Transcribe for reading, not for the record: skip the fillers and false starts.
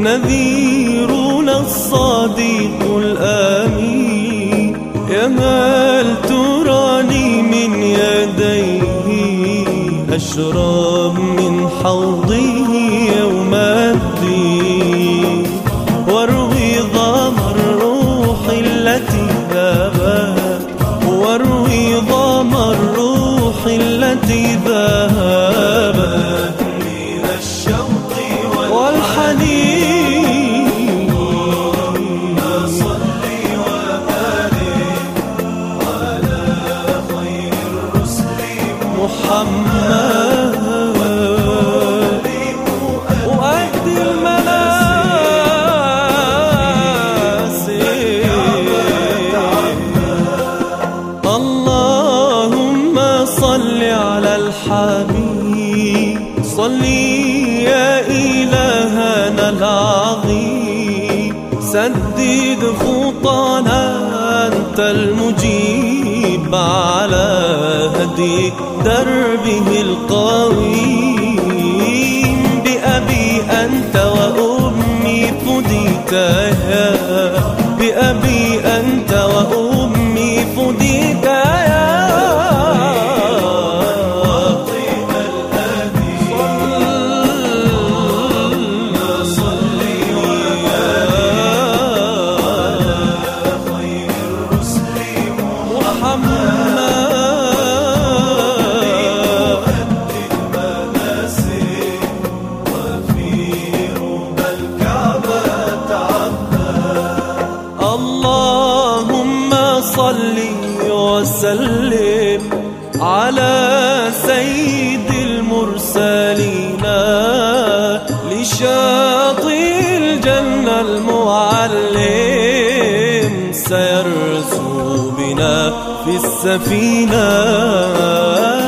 نذيرنا الصديق الآمين، يا هل تراني من يديه أشرب من حوضه يوم الدين، واروي ظما الروح التي ذهبت، واروي ظما الروح التي ذهبت من الشوق والحنين. صلي وبارك على خير الرسل محمد، وأهدي المناسك. اللهم صل على الحبيب، صلي يا إلهنا العظيم، سدد خطانا أنت المجيب على هدي دربه القويم. بأبي أنت وأمي فديتها، بأبي أنت وأمي فديتها. اللهم صل وسلم على سيد المرسلين، لشاطئ الجنة المعلم، سيرسو بنا في السفينة.